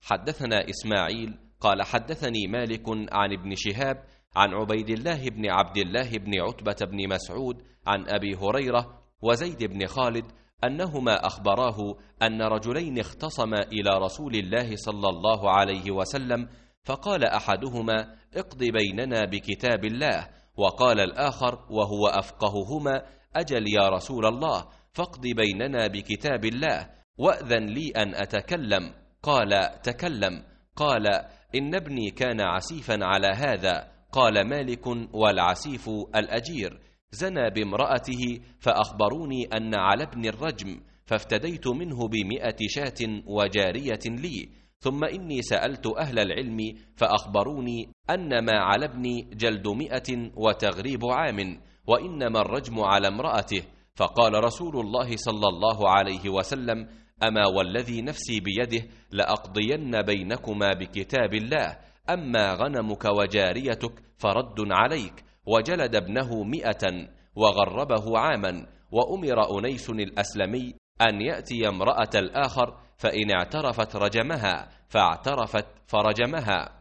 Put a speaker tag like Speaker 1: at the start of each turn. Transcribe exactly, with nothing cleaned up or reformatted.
Speaker 1: حدثنا إسماعيل قال حدثني مالك عن ابن شهاب عن عبيد الله بن عبد الله بن عتبة بن مسعود عن أبي هريرة وزيد بن خالد أنهما أخبراه أن رجلين اختصما إلى رسول الله صلى الله عليه وسلم، فقال أحدهما: اقض بيننا بكتاب الله، وقال الآخر وهو أفقههما: أجل يا رسول الله، فاقض بيننا بكتاب الله، وأذن لي أن أتكلم. قال: تكلم. قال: إن ابني كان عسيفا على هذا. قال مالك: والعسيف الأجير. زنى بامرأته فأخبروني أن على ابن الرجم، فافتديت منه بمئة شاة وجارية لي، ثم إني سألت أهل العلم فأخبروني أن ما على ابني جلد مئة وتغريب عام، وإنما الرجم على امرأته. فقال رسول الله صلى الله عليه وسلم: أما والذي نفسي بيده لأقضين بينكما بكتاب الله، أما غنمك وجاريتك فرد عليك. وجلد ابنه مئة وغربه عاما. وأمر أنيس الأسلمي أن يأتي امرأة الآخر، فإن اعترفت رجمها، فاعترفت فرجمها.